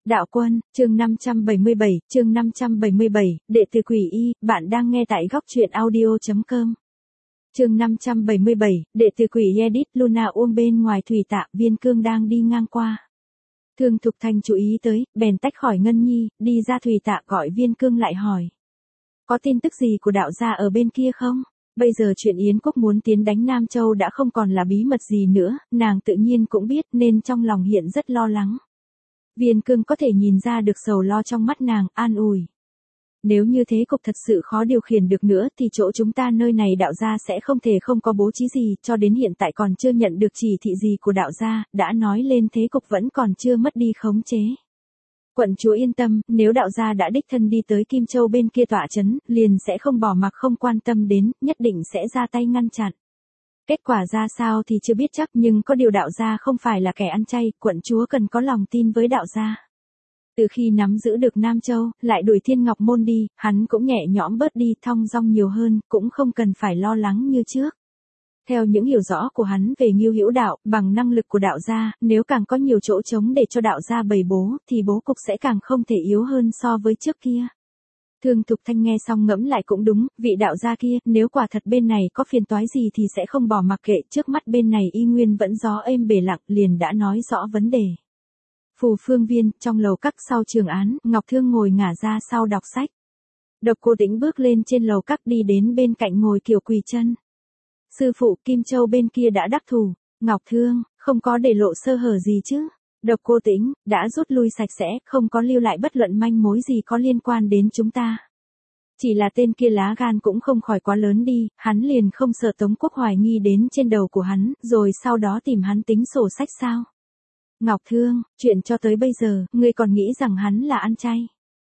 Đạo Quân, chương 577, đệ tử Quỷ Y, bạn đang nghe tại góc truyện audio.com. Chương 577, đệ tử Quỷ Y edit Luna ôm bên ngoài thủy tạ, Viên Cương đang đi ngang qua. Thương Thục Thành chú ý tới, bèn tách khỏi Ngân Nhi, đi ra thủy tạ gọi Viên Cương lại hỏi. Có tin tức gì của đạo gia ở bên kia không? Bây giờ chuyện Yến Quốc muốn tiến đánh Nam Châu đã không còn là bí mật gì nữa, nàng tự nhiên cũng biết nên trong lòng hiện rất lo lắng. Viên Cương có thể nhìn ra được sầu lo trong mắt nàng, an ủi. Nếu như thế cục thật sự khó điều khiển được nữa thì chỗ chúng ta nơi này đạo gia sẽ không thể không có bố trí gì, cho đến hiện tại còn chưa nhận được chỉ thị gì của đạo gia, đã nói lên thế cục vẫn còn chưa mất đi khống chế. Quận chúa yên tâm, nếu đạo gia đã đích thân đi tới Kim Châu bên kia tọa chấn, liền sẽ không bỏ mặc không quan tâm đến, nhất định sẽ ra tay ngăn chặn. Kết quả ra sao thì chưa biết chắc, nhưng có điều đạo gia không phải là kẻ ăn chay, quận chúa cần có lòng tin với đạo gia. Từ khi nắm giữ được Nam Châu, lại đuổi Thiên Ngọc Môn đi, hắn cũng nhẹ nhõm bớt đi, thong dong nhiều hơn, cũng không cần phải lo lắng như trước. Theo những hiểu rõ của hắn về Ngưu Hữu Đạo, bằng năng lực của đạo gia, nếu càng có nhiều chỗ trống để cho đạo gia bày bố, thì bố cục sẽ càng không thể yếu hơn so với trước kia. Thương Thục Thanh nghe xong ngẫm lại cũng đúng, vị đạo gia kia, nếu quả thật bên này có phiền toái gì thì sẽ không bỏ mặc kệ, trước mắt bên này y nguyên vẫn gió êm bề lặng, liền đã nói rõ vấn đề. Phù Phương Viên, trong lầu các sau trường án, Ngọc Thương ngồi ngả ra sau đọc sách. Độc Cô Tĩnh bước lên trên lầu các đi đến bên cạnh ngồi kiểu quỳ chân. Sư phụ, Kim Châu bên kia đã đắc thủ. Ngọc Thương, không có để lộ sơ hở gì chứ? Độc Cô Tĩnh, đã rút lui sạch sẽ, không có lưu lại bất luận manh mối gì có liên quan đến chúng ta. Chỉ là tên kia lá gan cũng không khỏi quá lớn đi, hắn liền không sợ Tống Quốc hoài nghi đến trên đầu của hắn, rồi sau đó tìm hắn tính sổ sách sao? Ngọc Thương, chuyện cho tới bây giờ, ngươi còn nghĩ rằng hắn là ăn chay.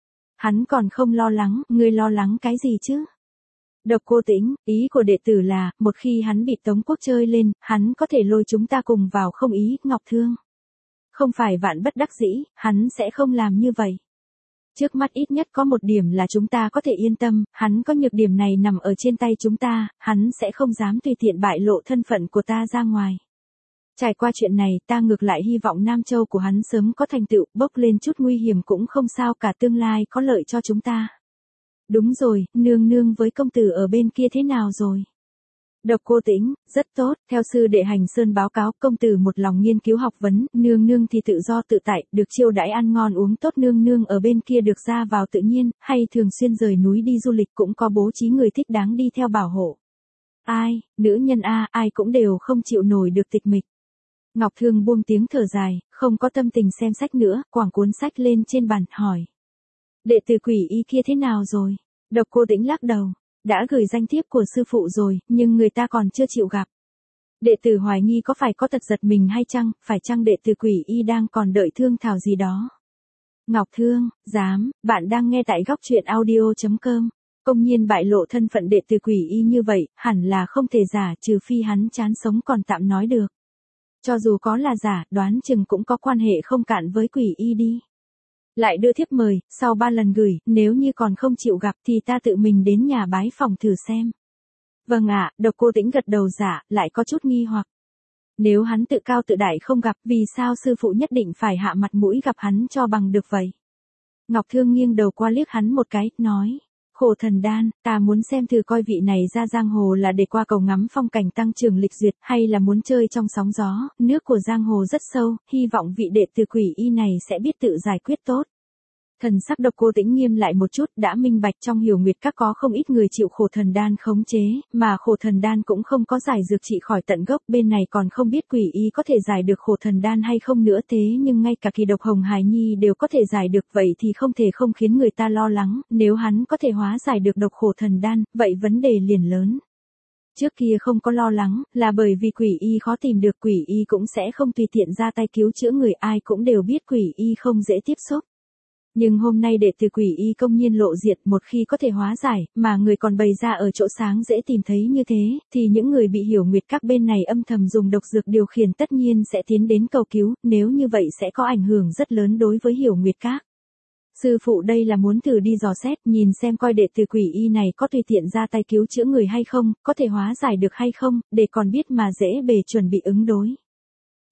Hắn còn không lo lắng, ngươi lo lắng cái gì chứ? Độc Cô Tĩnh, ý của đệ tử là, một khi hắn bị Tống Quốc chơi lên, hắn có thể lôi chúng ta cùng vào không ý, Ngọc Thương. Không phải vạn bất đắc dĩ, hắn sẽ không làm như vậy. Trước mắt ít nhất có một điểm là chúng ta có thể yên tâm, hắn có nhược điểm này nằm ở trên tay chúng ta, hắn sẽ không dám tùy tiện bại lộ thân phận của ta ra ngoài. Trải qua chuyện này, ta ngược lại hy vọng Nam Châu của hắn sớm có thành tựu, bốc lên chút nguy hiểm cũng không sao, cả tương lai có lợi cho chúng ta. Đúng rồi, nương nương với công tử ở bên kia thế nào rồi? Độc Cô Tĩnh, rất tốt, theo sư đệ Hành Sơn báo cáo, công tử một lòng nghiên cứu học vấn, nương nương thì tự do tự tại, được chiêu đãi ăn ngon uống tốt, nương nương ở bên kia được ra vào tự nhiên, hay thường xuyên rời núi đi du lịch, cũng có bố trí người thích đáng đi theo bảo hộ. Ai, nữ nhân a, ai cũng đều không chịu nổi được tịch mịch. Ngọc Thương buông tiếng thở dài, không có tâm tình xem sách nữa, quẳng cuốn sách lên trên bàn, hỏi. Đệ tử Quỷ Y kia thế nào rồi? Độc Cô Tĩnh lắc đầu. Đã gửi danh thiếp của sư phụ rồi, nhưng người ta còn chưa chịu gặp. Đệ tử hoài nghi có phải có tật giật mình hay chăng, phải chăng đệ tử Quỷ Y đang còn đợi thương thảo gì đó? Ngọc Thương, dám, bạn đang nghe tại góc truyện audio.com. Công nhiên bại lộ thân phận đệ tử Quỷ Y như vậy, hẳn là không thể giả, trừ phi hắn chán sống còn tạm nói được. Cho dù có là giả, đoán chừng cũng có quan hệ không cạn với Quỷ Y đi. Lại đưa thiếp mời, sau 3 lần gửi, nếu như còn không chịu gặp thì ta tự mình đến nhà bái phòng thử xem. Vâng ạ, Độc Cô Tĩnh gật đầu dạ, lại có chút nghi hoặc. Nếu hắn tự cao tự đại không gặp, vì sao sư phụ nhất định phải hạ mặt mũi gặp hắn cho bằng được vậy? Ngọc Thương nghiêng đầu qua liếc hắn một cái, nói. Khổ Thần Đan, ta muốn xem thử coi vị này ra giang hồ là để qua cầu ngắm phong cảnh tăng trưởng lịch duyệt, hay là muốn chơi trong sóng gió, nước của giang hồ rất sâu, hy vọng vị đệ tử Quỷ Y này sẽ biết tự giải quyết tốt. Thần sắc Độc Cô Tĩnh nghiêm lại một chút, đã minh bạch trong Hiểu Nguyệt Các có không ít người chịu Khổ Thần Đan khống chế, mà Khổ Thần Đan cũng không có giải dược trị khỏi tận gốc, bên này còn không biết Quỷ Y có thể giải được Khổ Thần Đan hay không nữa, thế nhưng ngay cả Kỳ Độc Hồng Hài Nhi đều có thể giải được, vậy thì không thể không khiến người ta lo lắng, nếu hắn có thể hóa giải được độc Khổ Thần Đan, vậy vấn đề liền lớn. Trước kia không có lo lắng, là bởi vì Quỷ Y khó tìm được, Quỷ Y cũng sẽ không tùy tiện ra tay cứu chữa người, ai cũng đều biết Quỷ Y không dễ tiếp xúc. Nhưng hôm nay đệ tử Quỷ Y công nhiên lộ diện, một khi có thể hóa giải, mà người còn bày ra ở chỗ sáng dễ tìm thấy như thế, thì những người bị Hiểu Nguyệt Các bên này âm thầm dùng độc dược điều khiển tất nhiên sẽ tiến đến cầu cứu, nếu như vậy sẽ có ảnh hưởng rất lớn đối với Hiểu Nguyệt Các. Sư phụ đây là muốn thử đi dò xét, nhìn xem coi đệ tử Quỷ Y này có tùy tiện ra tay cứu chữa người hay không, có thể hóa giải được hay không, để còn biết mà dễ bề chuẩn bị ứng đối.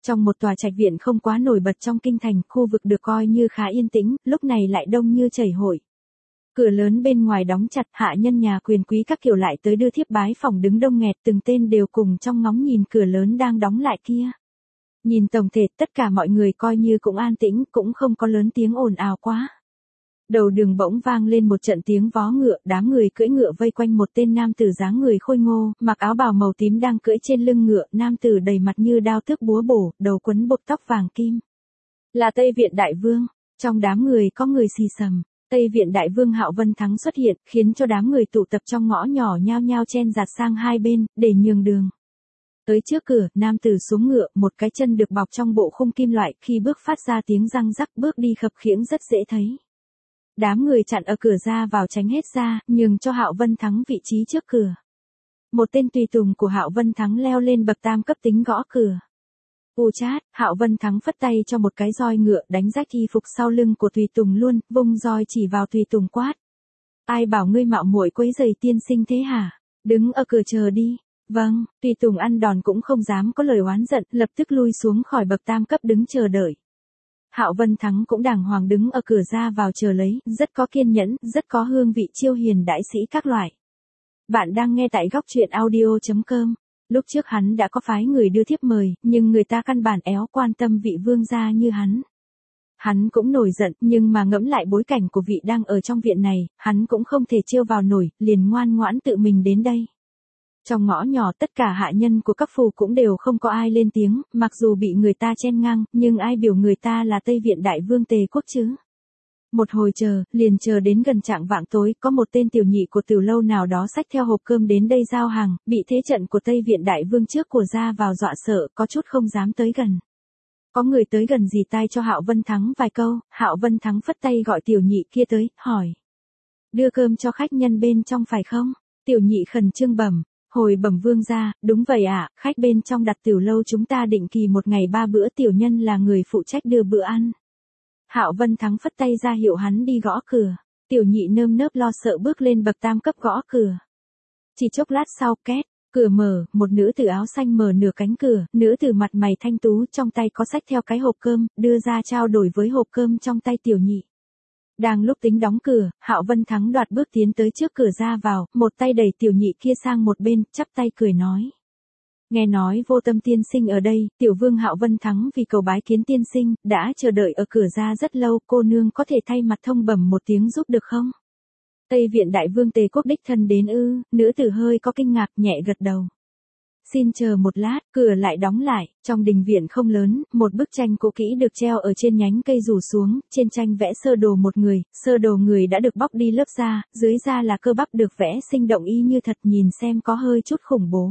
Trong một tòa trạch viện không quá nổi bật trong kinh thành, khu vực được coi như khá yên tĩnh, lúc này lại đông như chảy hội. Cửa lớn bên ngoài đóng chặt, hạ nhân nhà quyền quý các kiểu lại tới đưa thiếp bái phỏng đứng đông nghẹt, từng tên đều cùng trong ngóng nhìn cửa lớn đang đóng lại kia. Nhìn tổng thể tất cả mọi người coi như cũng an tĩnh, cũng không có lớn tiếng ồn ào quá. Đầu đường bỗng vang lên một trận tiếng vó ngựa, đám người cưỡi ngựa vây quanh một tên nam tử dáng người khôi ngô, mặc áo bào màu tím đang cưỡi trên lưng ngựa, nam tử đầy mặt như đao thước búa bổ, đầu quấn buộc tóc vàng kim. Là Tây Viện Đại Vương, trong đám người có người xì xầm. Tây Viện Đại Vương Hạo Vân Thắng xuất hiện, khiến cho đám người tụ tập trong ngõ nhỏ nhao nhao chen dạt sang hai bên, để nhường đường. Tới trước cửa, nam tử xuống ngựa, một cái chân được bọc trong bộ khung kim loại, khi bước phát ra tiếng răng rắc, bước đi khập khiễng rất dễ thấy. Đám người chặn ở cửa ra vào tránh hết ra, nhường cho Hạo Vân Thắng vị trí trước cửa. Một tên tùy tùng của Hạo Vân Thắng leo lên bậc tam cấp tính gõ cửa. Chát, Hạo Vân Thắng phất tay cho một cái roi ngựa đánh rách y phục sau lưng của tùy tùng luôn, vung roi chỉ vào tùy tùng quát. Ai bảo ngươi mạo muội quấy rầy tiên sinh thế hả? Đứng ở cửa chờ đi. Vâng, tùy tùng ăn đòn cũng không dám có lời oán giận, lập tức lui xuống khỏi bậc tam cấp đứng chờ đợi. Hạo Vân Thắng cũng đàng hoàng đứng ở cửa ra vào chờ lấy, rất có kiên nhẫn, rất có hương vị chiêu hiền đại sĩ các loại. Bạn đang nghe tại góc truyện audio.com. Lúc trước hắn đã có phái người đưa thiếp mời, nhưng người ta căn bản éo quan tâm vị vương gia như hắn. Hắn cũng nổi giận, nhưng mà ngẫm lại bối cảnh của vị đang ở trong viện này, hắn cũng không thể trêu vào nổi, liền ngoan ngoãn tự mình đến đây. Trong ngõ nhỏ tất cả hạ nhân của các phủ cũng đều không có ai lên tiếng, mặc dù bị người ta chen ngang, nhưng ai biểu người ta là Tây Viện Đại Vương Tề Quốc chứ. Một hồi liền chờ đến gần chạng vạng tối, có một tên tiểu nhị của tiểu lâu nào đó xách theo hộp cơm đến đây giao hàng, bị thế trận của Tây Viện Đại Vương trước của ra vào dọa sợ, có chút không dám tới gần. Có người tới gần dì tai cho Hạo Vân Thắng vài câu, Hạo Vân Thắng phất tay gọi tiểu nhị kia tới, hỏi. Đưa cơm cho khách nhân bên trong phải không? Tiểu nhị khẩn trương bẩm. Hồi bẩm vương gia, đúng vậy ạ, khách bên trong đặt tiểu lâu chúng ta định kỳ một ngày 3 bữa, tiểu nhân là người phụ trách đưa bữa ăn. Hạo Vân Thắng phất tay ra hiệu hắn đi gõ cửa. Tiểu nhị nơm nớp lo sợ bước lên bậc tam cấp gõ cửa. Chỉ chốc lát sau, két, cửa mở, một nữ tử áo xanh mở nửa cánh cửa, nữ tử mặt mày thanh tú trong tay có xách theo cái hộp cơm, đưa ra trao đổi với hộp cơm trong tay tiểu nhị. Đang lúc tính đóng cửa, Hạo Vân Thắng đoạt bước tiến tới trước cửa ra vào, một tay đẩy tiểu nhị kia sang một bên, chắp tay cười nói. Nghe nói Vô Tâm tiên sinh ở đây, tiểu vương Hạo Vân Thắng vì cầu bái kiến tiên sinh, đã chờ đợi ở cửa ra rất lâu, cô nương có thể thay mặt thông bẩm một tiếng giúp được không? Tây Viện Đại Vương Tề Quốc đích thân đến ư? Nữ tử hơi có kinh ngạc, nhẹ gật đầu. Xin chờ một lát, cửa lại đóng lại, trong đình viện không lớn, một bức tranh cũ kỹ được treo ở trên nhánh cây rủ xuống, trên tranh vẽ sơ đồ một người, sơ đồ người đã được bóc đi lớp da, dưới da là cơ bắp được vẽ sinh động y như thật, nhìn xem có hơi chút khủng bố.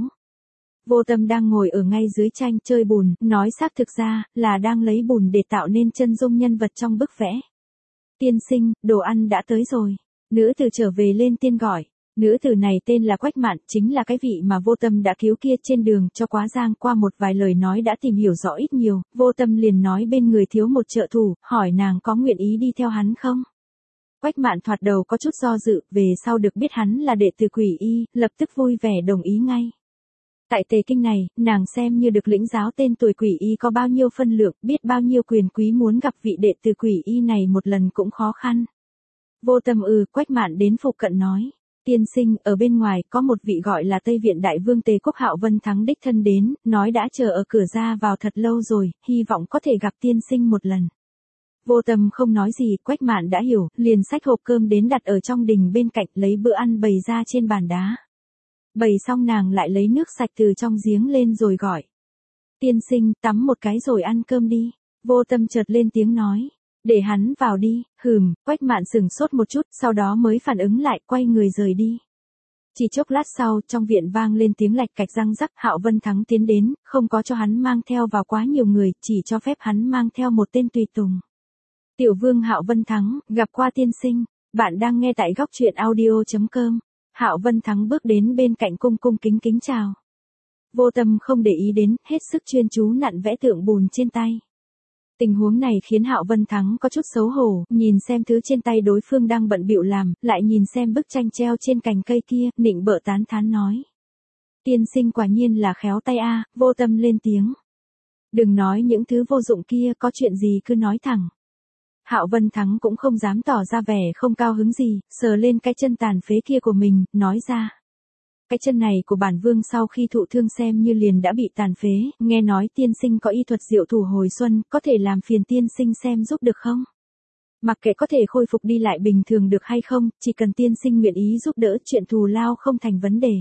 Vô Tâm đang ngồi ở ngay dưới tranh chơi bùn, nói xác thực ra, là đang lấy bùn để tạo nên chân dung nhân vật trong bức vẽ. Tiên sinh, đồ ăn đã tới rồi. Nữ tử trở về lên tiên gọi. Nữ tử này tên là Quách Mạn, chính là cái vị mà Vô Tâm đã cứu kia trên đường cho quá giang, qua một vài lời nói đã tìm hiểu rõ ít nhiều, Vô Tâm liền nói bên người thiếu một trợ thủ, hỏi nàng có nguyện ý đi theo hắn không? Quách Mạn thoạt đầu có chút do dự, về sau được biết hắn là đệ tử Quỷ Y, lập tức vui vẻ đồng ý ngay. Tại Tề Kinh này, nàng xem như được lĩnh giáo, tên tuổi Quỷ Y có bao nhiêu phân lượng, biết bao nhiêu quyền quý muốn gặp vị đệ tử Quỷ Y này một lần cũng khó khăn. Vô Tâm Quách Mạn đến phụ cận nói. Tiên sinh, ở bên ngoài có một vị gọi là Tây Viện Đại Vương Tề Quốc Hạo Vân Thắng đích thân đến, nói đã chờ ở cửa ra vào thật lâu rồi, hy vọng có thể gặp tiên sinh một lần. Vô Tâm không nói gì, Quách Mạn đã hiểu, liền xách hộp cơm đến đặt ở trong đình bên cạnh, lấy bữa ăn bày ra trên bàn đá. Bày xong nàng lại lấy nước sạch từ trong giếng lên rồi gọi. Tiên sinh, tắm một cái rồi ăn cơm đi. Vô Tâm chợt lên tiếng nói. Để hắn vào đi, Quách Mạn sửng sốt một chút, sau đó mới phản ứng lại, quay người rời đi. Chỉ chốc lát sau, trong viện vang lên tiếng lạch cạch răng rắc, Hạo Vân Thắng tiến đến, không có cho hắn mang theo vào quá nhiều người, chỉ cho phép hắn mang theo một tên tùy tùng. Tiểu vương Hạo Vân Thắng, gặp qua tiên sinh, bạn đang nghe tại góc truyện audio.com. Hạo Vân Thắng bước đến bên cạnh cung cung kính kính chào. Vô Tâm không để ý đến, hết sức chuyên chú nặn vẽ tượng bùn trên tay. Tình huống này khiến Hạo Vân Thắng có chút xấu hổ, nhìn xem thứ trên tay đối phương đang bận bịu làm, lại nhìn xem bức tranh treo trên cành cây kia, nịnh bợ tán thán nói. Tiên sinh quả nhiên là khéo tay a. Vô Tâm lên tiếng. Đừng nói những thứ vô dụng kia, có chuyện gì cứ nói thẳng. Hạo Vân Thắng cũng không dám tỏ ra vẻ không cao hứng gì, sờ lên cái chân tàn phế kia của mình, nói ra. Cái chân này của bản vương sau khi thụ thương xem như liền đã bị tàn phế, nghe nói tiên sinh có y thuật diệu thủ hồi xuân, có thể làm phiền tiên sinh xem giúp được không? Mặc kệ có thể khôi phục đi lại bình thường được hay không, chỉ cần tiên sinh nguyện ý giúp đỡ, chuyện thù lao không thành vấn đề.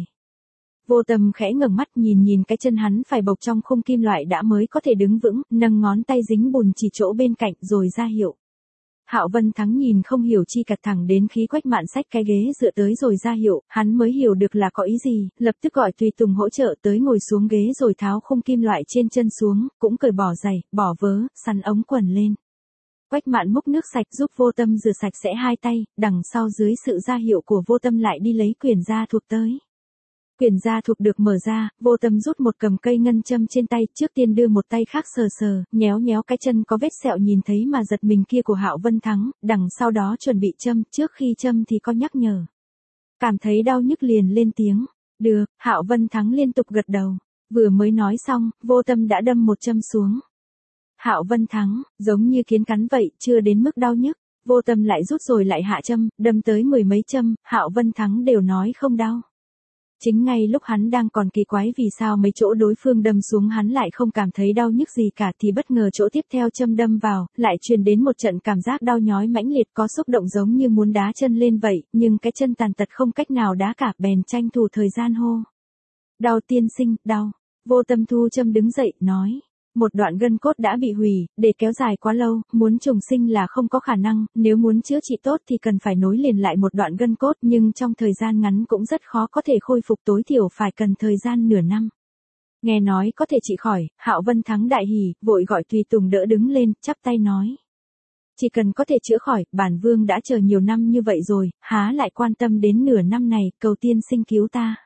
Vô Tâm khẽ ngẩng mắt nhìn cái chân hắn phải bọc trong khung kim loại đã mới có thể đứng vững, nâng ngón tay dính bùn chỉ chỗ bên cạnh rồi ra hiệu. Hạo Vân Thắng nhìn không hiểu chi cật thẳng đến khi Quách Mạn xách cái ghế dựa tới rồi ra hiệu, hắn mới hiểu được là có ý gì, lập tức gọi tùy tùng hỗ trợ tới ngồi xuống ghế rồi tháo khung kim loại trên chân xuống, cũng cởi bỏ giày, bỏ vớ, sắn ống quần lên. Quách Mạn múc nước sạch giúp Vô Tâm rửa sạch sẽ hai tay, đằng sau dưới sự ra hiệu của Vô Tâm lại đi lấy quyển gia thuộc tới. Quyển gia thuộc được mở ra, Vô Tâm rút một cầm cây ngân châm trên tay, trước tiên đưa một tay khác sờ, nhéo cái chân có vết sẹo nhìn thấy mà giật mình kia của Hạo Vân Thắng, đằng sau đó chuẩn bị châm, trước khi châm thì có nhắc nhở. Cảm thấy đau nhức liền lên tiếng. Được, Hạo Vân Thắng liên tục gật đầu. Vừa mới nói xong, Vô Tâm đã đâm một châm xuống. Hạo Vân Thắng, giống như kiến cắn vậy, chưa đến mức đau nhức. Vô Tâm lại rút rồi lại hạ châm, đâm tới 10 mấy châm, Hạo Vân Thắng đều nói không đau. Chính ngay lúc hắn đang còn kỳ quái vì sao mấy chỗ đối phương đâm xuống hắn lại không cảm thấy đau nhức gì cả thì bất ngờ chỗ tiếp theo châm đâm vào, lại truyền đến một trận cảm giác đau nhói mãnh liệt có xúc động giống như muốn đá chân lên vậy, nhưng cái chân tàn tật không cách nào đá cả bèn tranh thủ thời gian hô. Đau tiên sinh, đau. Vô Tâm thu châm đứng dậy, nói. Một đoạn gân cốt đã bị hủy, để kéo dài quá lâu, muốn trùng sinh là không có khả năng, nếu muốn chữa trị tốt thì cần phải nối liền lại một đoạn gân cốt nhưng trong thời gian ngắn cũng rất khó có thể khôi phục tối thiểu phải cần thời gian nửa năm. Nghe nói có thể trị khỏi, Hạo Vân Thắng đại hỉ, vội gọi tùy tùng đỡ đứng lên, chắp tay nói. Chỉ cần có thể chữa khỏi, bản vương đã chờ nhiều năm như vậy rồi, há lại quan tâm đến nửa năm này, cầu tiên sinh cứu ta.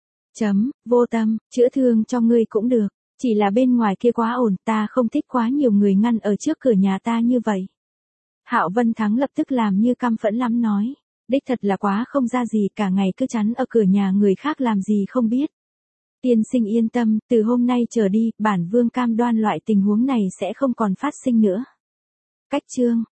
Vô Tâm, chữa thương cho ngươi cũng được. Chỉ là bên ngoài kia quá ổn, ta không thích quá nhiều người ngăn ở trước cửa nhà ta như vậy. Hạo Vân Thắng lập tức làm như căm phẫn lắm nói. Đích thật là quá không ra gì, cả ngày cứ chắn ở cửa nhà người khác làm gì không biết. Tiên sinh yên tâm, từ hôm nay trở đi, bản vương cam đoan loại tình huống này sẽ không còn phát sinh nữa. Cách chương